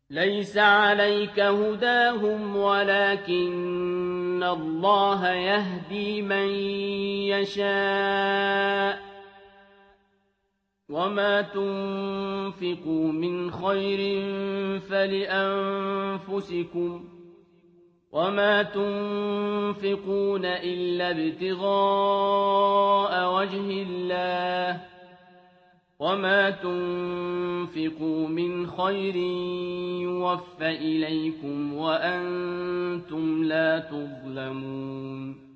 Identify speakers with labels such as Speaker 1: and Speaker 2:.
Speaker 1: ليس عليك هداهم ولكن الله يهدي من يشاء وما تنفقوا من خير فلأنفسكم وما تنفقون إلا ابتغاء وجه الله وما تنفقوا من خير يوفى إليكم وأنتم لا تظلمون